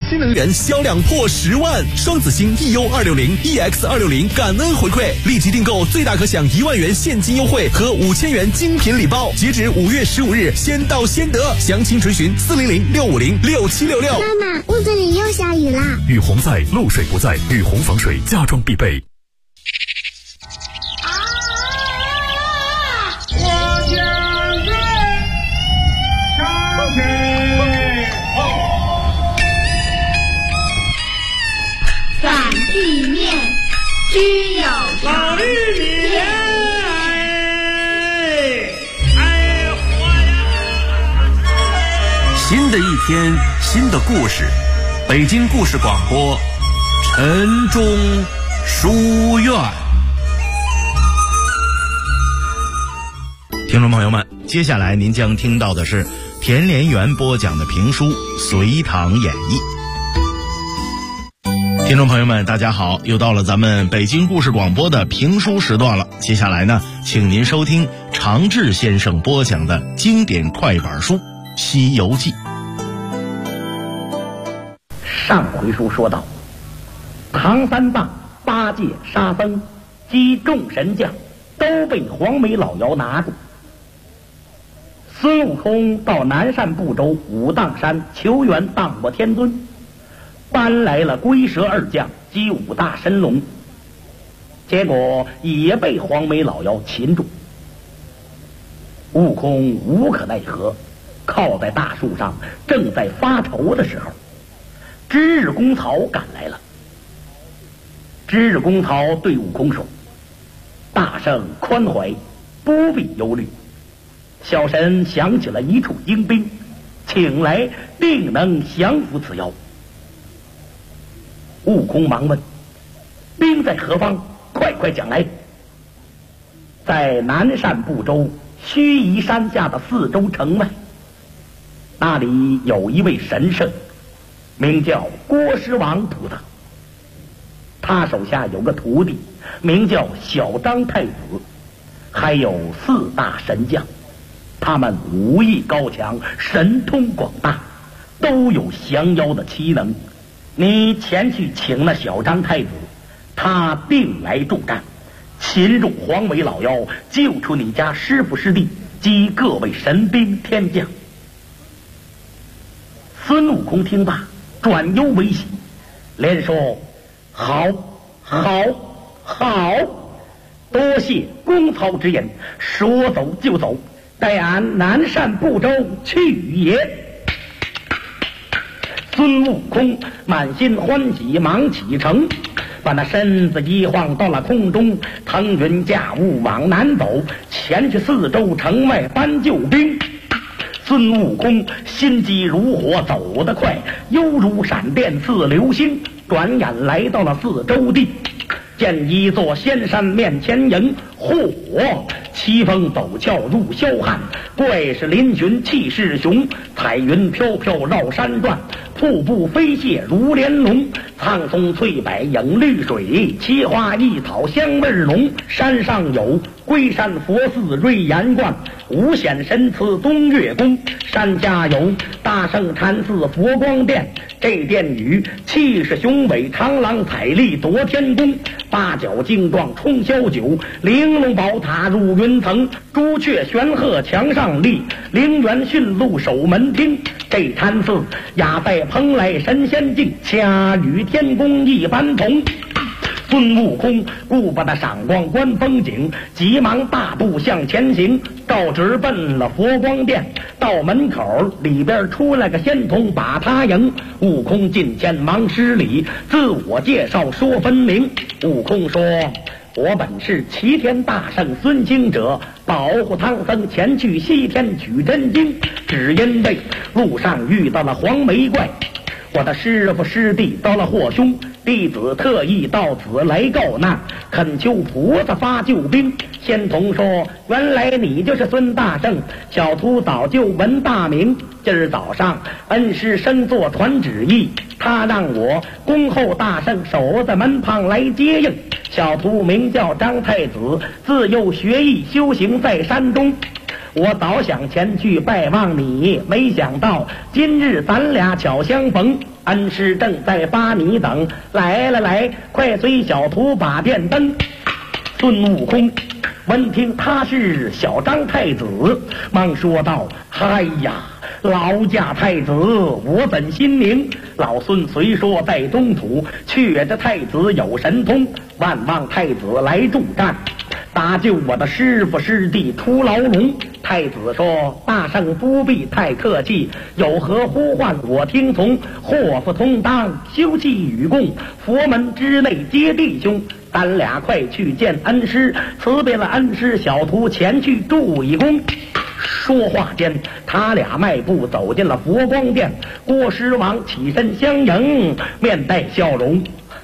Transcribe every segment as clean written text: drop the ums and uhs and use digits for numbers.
新能源销量破10万，双子星 EU260、EX260 感恩回馈，立即订购最大可享1万元现金优惠和5000元精品礼包，截止5月15日，先到先得。详情垂询400-650-6766。 妈妈，屋子里又下雨啦！ 雨洪在，露水不在，雨洪防水家装必备。 散地面，须有老玉米， 新的一天，新的故事，北京故事广播，晨钟书院。 听众朋友们，接下来您将听到的是田连元播讲的评书《隋唐演义》。听众朋友们，大家好，又到了咱们北京故事广播的评书时段了。接下来呢，请您收听常志先生播讲的经典快板书《西游记》。 上回书说到，唐三藏八戒、沙僧及众神将都被黄眉老妖拿住。孙悟空到南赡部洲武当山求援荡魔天尊，搬来了龟蛇二将及5大神龙，结果也被黄眉老妖擒住。悟空无可奈何，靠在大树上，正在发愁的时候，知日公曹赶来了。知日公曹对悟空说：“大圣宽怀，不必忧虑，小神想起了一处精兵，请来定能降服此妖。”悟空忙问：“兵在何方？快讲来。”在南赡部洲盱眙山下的4州城外，那里有一位神圣，名叫郭师王菩萨。他手下有个徒弟，名叫小张太子，还有4大神将，他们武艺高强，神通广大，都有降妖的奇能。你前去请那小张太子，他定来助战，擒住黄眉老妖，救出你家师父师弟及各位神兵天将。孙悟空听罢，转忧为喜，连说：“好，多谢公曹之言，说走就走，待俺南赡部洲去也。”孙悟空满心欢喜，忙启程，把那身子一晃到了空中，腾云驾雾往南走，前去4州城外搬救兵。孙悟空心急如火，走得快，犹如闪电似流星，转眼来到了4州地，见一座仙山面前迎，嚯，奇峰陡峭入霄汉，怪石嶙峋气势雄，彩云飘飘绕山转，瀑布飞泻如莲龙，苍松翠柏映绿水，奇花异草香味浓。山上有龟山佛寺瑞岩观，五显神祠东岳宫，山下有大圣禅寺佛光殿，这殿宇气势雄伟，长廊彩丽夺天宫，八角精壮冲霄九，玲珑宝塔入云层，朱雀玄鹤墙上立，陵园驯鹿守门厅。这禅寺雅在蓬莱神仙境，恰与天宫一般同。孙悟空顾不得赏光观风景，急忙大步向前行，照直奔了佛光殿。到门口里边出来个仙童把他迎，悟空近前忙施礼，自我介绍说分明。悟空说：“我本是齐天大圣孙清者，保护唐僧前去西天取真经，只因为路上遇到了黄眉怪，我的师父师弟遭了祸凶，弟子特意到此来告难，恳求菩萨发救兵。”仙童说：“原来你就是孙大圣，小徒早就闻大名。今儿早上恩师升座传旨意，他让我恭候大圣守在门旁来接应。小徒名叫张太子，自幼学艺修行在山中， 我早想前去拜望你，没想到今日咱俩巧相逢。恩师正在发你等，来了来，快随小徒把殿登。孙悟空闻听他是小张太子，忙说道：哎呀，劳驾太子，我本心明。老孙虽说在东土，却这太子有神通，万望太子来助战，搭救我的师父师弟出牢笼。太子说：大圣不必太客气，有何呼唤我听从。祸福同当，休戚与共，佛门之内皆弟兄。咱俩快去见恩师，辞别了恩师，小徒前去助一功。说话间，他俩迈步走进了佛光殿。郭师王起身相迎，面带笑容。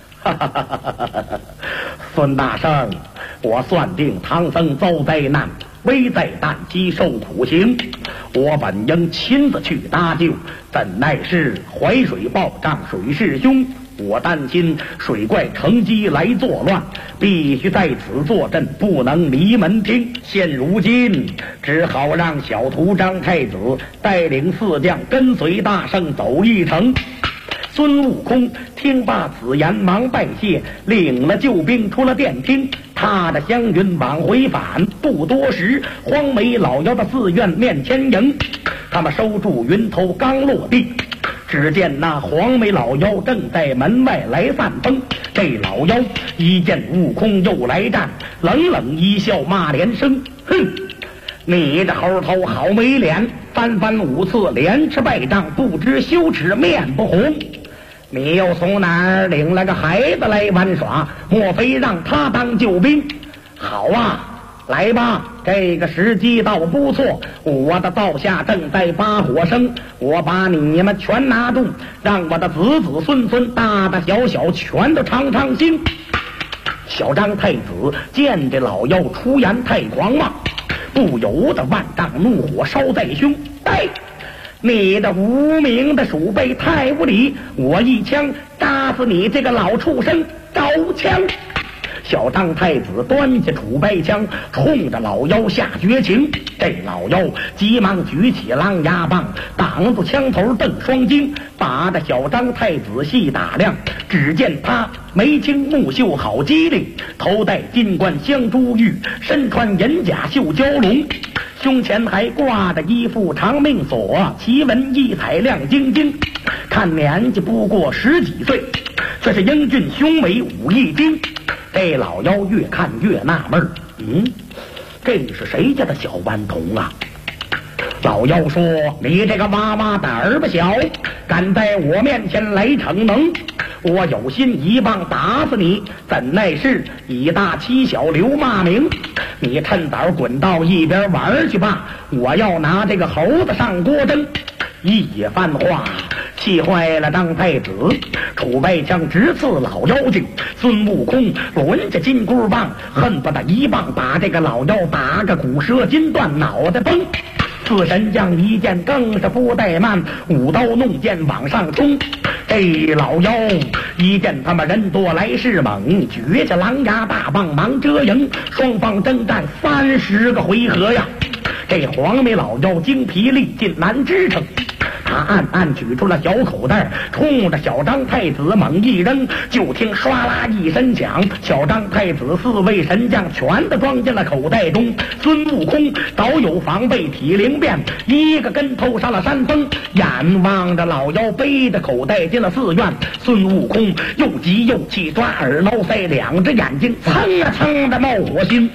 孙大圣，我算定唐僧遭灾难，危在旦夕受苦刑，我本应亲自去搭救，怎奈是淮水暴涨，水势凶。我担心水怪乘机来作乱，必须在此坐镇，不能离门厅。现如今只好让小徒张太子带领4将跟随大圣走一程。孙悟空听罢此言，忙拜谢，领了救兵出了殿厅，踏着香云往回返。不多时，荒眉老妖的寺院面前迎，他们收住云头刚落地，只见那黄眉老妖正在门外来散风。这老妖一见悟空又来战，冷冷一笑，骂连声：哼，你这猴头好没脸，3番5次连吃败仗，不知羞耻面不红。你又从哪儿领了个孩子来玩耍？莫非让他当救兵？好啊，来吧，这个时机倒不错，我的灶下正在发火生，我把你们全拿住，让我的子子孙孙大大小小全都尝尝新。小张太子见这老妖出言太狂妄，不由得万丈怒火烧在胸。你的无名的鼠辈太无礼，我一枪扎死你这个老畜生！招枪！小张太子端起楚白枪，冲着老妖下绝情。这老妖急忙举起狼牙棒，挡住枪头瞪双睛，把这小张太子细打量。只见他眉清目秀好机灵，头戴金冠镶珠玉，身穿银甲绣蛟龙，胸前还挂着一副长命锁，奇文异彩亮晶晶。看年纪不过10几岁，却是英俊雄伟武艺精。这老妖越看越纳闷，这是谁家的小顽童啊？老妖说：你这个娃娃胆儿不小，敢在我面前来逞能，我有心一棒打死你，怎奈是以大欺小留骂名。你趁早滚到一边玩去吧，我要拿这个猴子上锅蒸。一番话气坏了张太子，楚白枪直刺老妖精。孙悟空抡着金箍棒，恨不得一棒把这个老妖打个骨折筋断，脑袋崩。四神将一剑更是不怠慢，舞刀弄剑往上冲。这老妖一见他们人多来势猛，举起狼牙大棒忙遮迎。双方征战30个回合呀，这黄眉老妖精疲力尽难支撑。他暗暗取出了小口袋，冲着小张太子猛一扔，就听唰啦一声响，小张太子4位神将全都装进了口袋中。孙悟空早有防备，体灵变，一个跟头上了山峰，眼望着老妖背着口袋进了寺院。孙悟空又急又气，抓耳挠腮，2只眼睛蹭啊蹭的冒火星。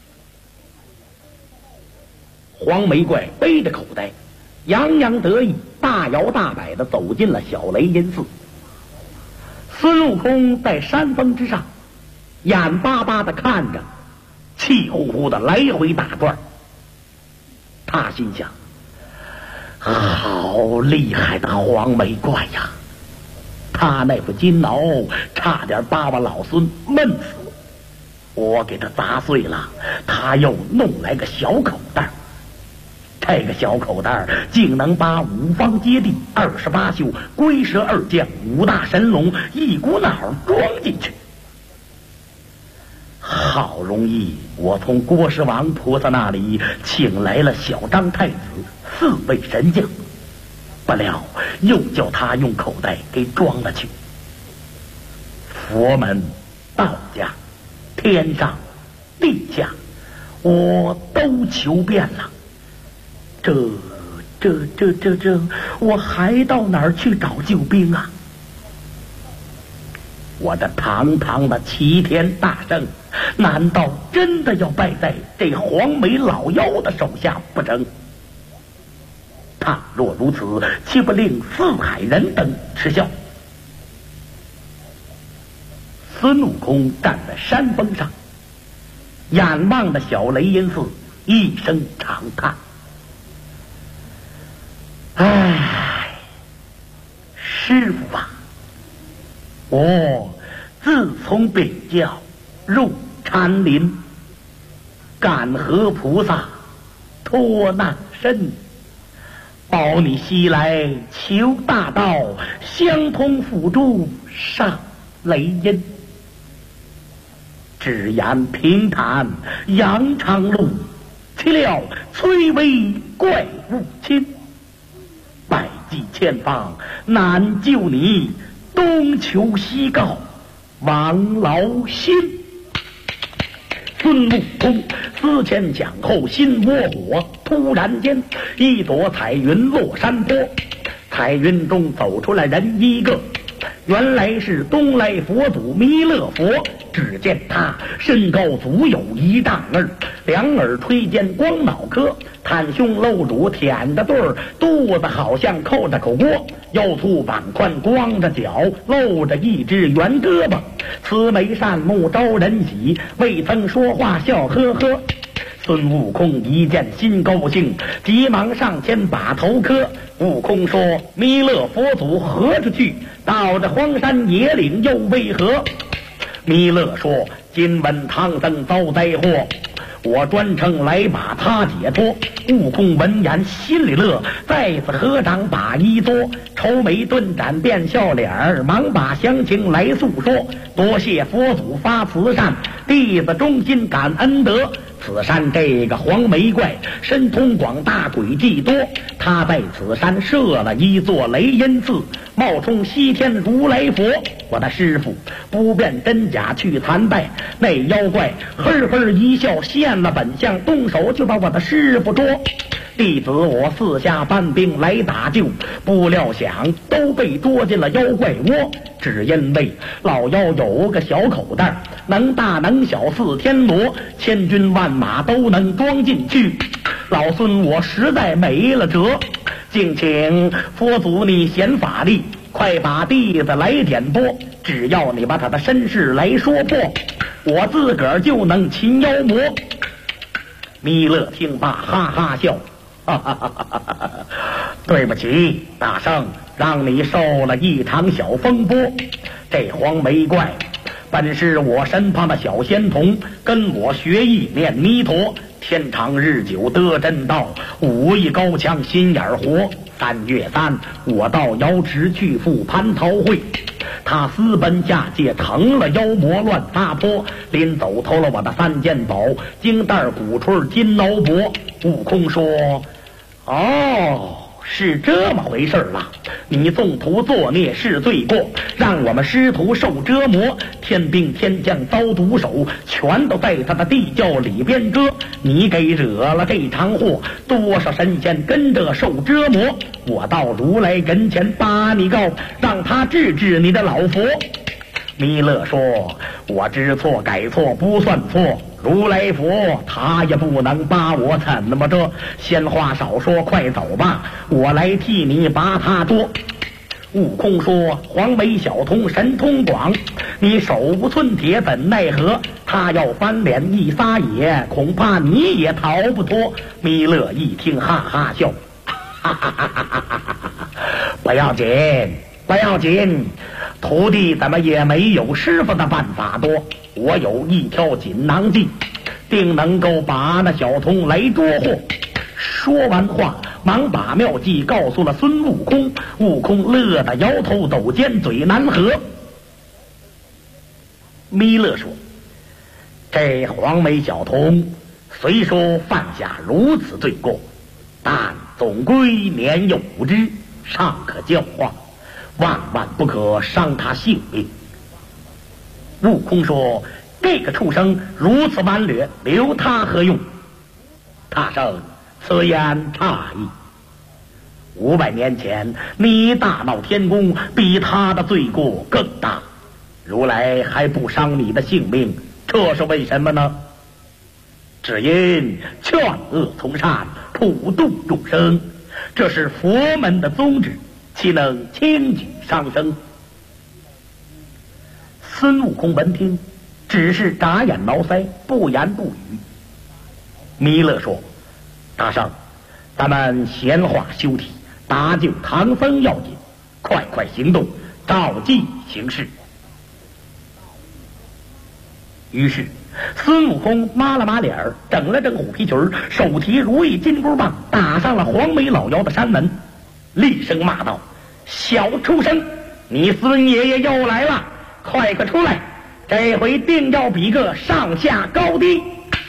黄眉怪背着口袋，洋洋得意，大摇大摆地走进了小雷音寺。孙悟空在山峰之上，眼巴巴地看着，气呼呼地来回打转。他心想：好厉害的黄眉怪呀！他那副金袄差点把我老孙闷死，我给他砸碎了，他又弄来个小口袋。这个小口袋竟能把5方揭谛、28宿、龟蛇2将、5大神龙一股脑装进去。 好容易我从国师王菩萨那里请来了小张太子4位神将，不料又叫他用口袋给装了去。佛门、道家、天上、地下，我都求遍了。这，我还到哪儿去找救兵啊？我的堂堂的齐天大圣，难道真的要败在这黄眉老妖的手下不成？倘若如此，岂不令四海人等耻笑？孙悟空站在山峰上，眼望着小雷音寺，一声长叹：唉，师父啊，我自从禀教入禅林，感和菩萨脱难身，保你西来求大道，相通辅助上雷音。只言平坦扬长路，岂料崔嵬怪物侵，百计千方难救你，东求西告王劳心。孙悟空思前想后心窝火，突然间一朵彩云落山坡，彩云中走出来人一个，原来是东来佛祖弥勒佛。只见他身高足有1丈2，两耳垂肩光脑壳，袒胸露乳舔着对儿，肚子好像扣着口锅，腰粗膀宽光着脚，露着一只圆胳膊，慈眉善目招人喜，未曾说话笑呵呵。孙悟空一见心高兴，急忙上前把头磕。悟空说：弥勒佛祖何处去？到这荒山野岭又为何？弥勒说：今闻唐僧遭灾祸，我专程来把他解脱。悟空闻言心里乐，再次合掌把衣作，愁眉顿展变笑脸儿，忙把详情来诉说。多谢佛祖发慈善，弟子衷心感恩德。此山这个黄眉怪，神通广大，诡计多。他在此山设了一座雷音寺，冒充西天如来佛。我的师傅不辨真假去参拜，那妖怪呵呵一笑，现了本相，动手就把我的师傅捉。弟子我四下搬兵来打救，不料想都被捉进了妖怪窝。只因为老妖有个小口袋，能大能小似天罗，千军万马都能装进去。老孙我实在没了辙，敬请佛祖你显法力，快把弟子来点拨。只要你把他的身世来说破，我自个儿就能擒妖魔。弥勒听罢哈哈笑，对不起大圣，让你受了一场小风波。这黄眉怪本是我身旁的小仙童，跟我学艺念弥陀，天长日久得真道，武艺高强心眼活。3月3，我到瑶池去赴蟠桃会，他私奔下界，成了妖魔乱撒泼，临走偷了我的3件宝，金袋、鼓槌、金挠脖。悟空说：哦，是这么回事了。你纵图作孽是罪过，让我们师徒受折磨，天兵天将遭毒手，全都在他的地窖里边搁。你给惹了这场祸，多少神仙跟着受折磨。我到如来跟前把你告，让他治治你的老佛。弥勒说：我知错改错不算错，如来佛他也不能把我怎么着。闲话少说，快走吧，我来替你把他捉。悟空说：黄眉小童神通广，你手无寸铁怎奈何？他要翻脸一撒野，恐怕你也逃不脱。弥勒一听哈哈笑，哈哈哈哈哈哈，不要紧不要紧，徒弟怎么也没有师傅的办法多。我有一条锦囊计，定能够把那小童来捉获。说完话，忙把妙计告诉了孙悟空。悟空乐得摇头抖肩，嘴难合。弥勒说： 这黄眉小童虽说犯下如此罪过，但总归年幼无知，尚可教化，万万不可伤他性命。悟空说：“这个畜生如此顽劣，留他何用？”他生此言差矣。500年前你大闹天宫，比他的罪过更大，如来还不伤你的性命，这是为什么呢？只因劝恶从善，普度众生，这是佛门的宗旨，岂能轻举伤生？孙悟空闻听，只是眨眼挠腮，不言不语。弥勒说：“大圣，咱们闲话休提，搭救唐僧要紧，快快行动，照计行事。”于是孙悟空抹了抹脸儿，整了整虎皮裙，手提如意金箍棒，打上了黄眉老妖的山门，厉声骂道：“小畜生，你孙爷爷又来了，快出来，这回定要比个上下高低！”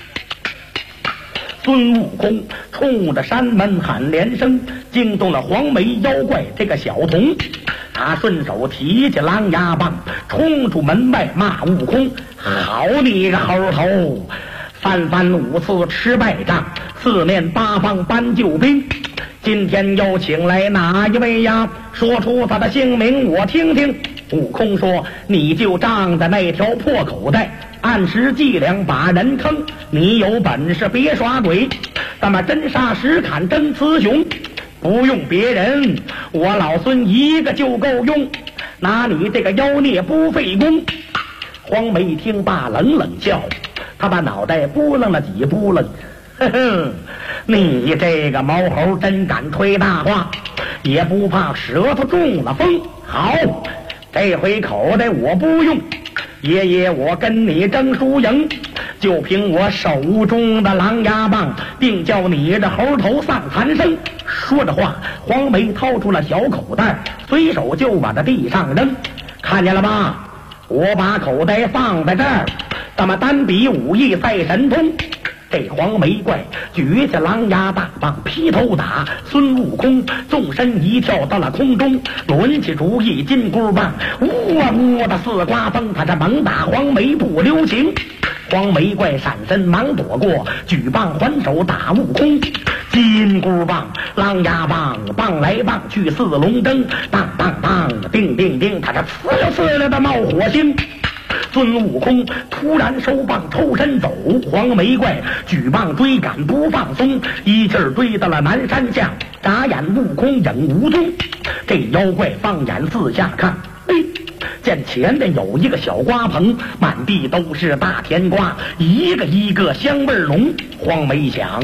孙悟空冲着山门喊连声，惊动了黄眉妖怪这个小童。他顺手提起狼牙棒，冲出门外骂悟空：“好你个猴头，三番五次吃败仗，四面八方搬救兵，今天又请来哪一位呀？说出他的姓名我听听。”悟空说：“你就仗着那条破口袋，按时计量把人坑，你有本事别耍鬼，咱们真杀实砍真雌雄，不用别人，我老孙一个就够用，拿你这个妖孽不费功。”黄眉一听罢冷冷笑，他把脑袋拨楞了几拨楞：“呵呵，你这个毛猴真敢吹大话，也不怕舌头中了风。好，这回口袋我不用，爷爷我跟你争输赢，就凭我手中的狼牙棒，定叫你这猴头丧残生。”说着话，黄眉掏出了小口袋，随手就往这地上扔。看见了吧？我把口袋放在这儿，咱们单比武艺赛神通。这黄眉怪举起狼牙大棒劈头打，孙悟空纵身一跳到了空中，抡起如意金箍棒，呜啊呜的似刮风，他这猛打黄眉不留情。黄眉怪闪身忙躲过，举棒还手打悟空。金箍棒、狼牙棒，棒来棒去似龙争，当当当，叮叮叮，他这呲溜呲溜的冒火星。孙悟空突然收棒抽身走，黄眉怪举棒追赶不放松，一气儿追到了南山下，眨眼悟空影无踪。这妖怪放眼四下看，见前面有一个小瓜棚，满地都是大甜瓜，一个一个香味浓。黄眉想，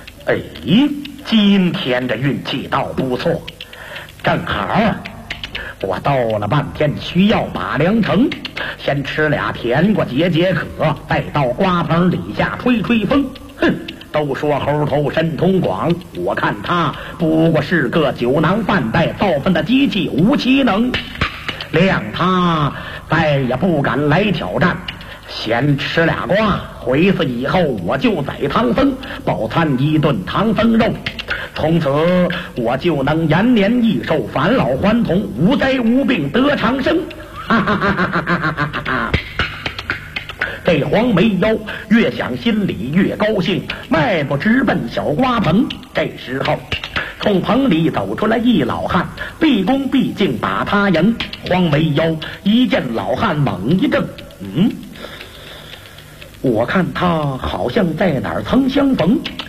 今天这运气倒不错，正好我斗了半天，需要把粮成，先吃俩甜瓜解解渴，再到瓜棚底下吹吹风。都说猴头神通广，我看他不过是个酒囊饭袋造粪的机器，无其能，谅他再也不敢来挑战。先吃俩瓜，回去以后我就宰唐僧，饱餐一顿唐僧肉，从此我就能延年益寿，返老还童，无灾无病，得长生。哈哈哈哈哈哈哈哈！这黄眉妖越想心里越高兴，迈步直奔小瓜棚。这时候从棚里走出来一老汉，毕恭毕敬把他迎。黄眉妖一见老汉猛一怔，我看他好像在哪儿曾相逢。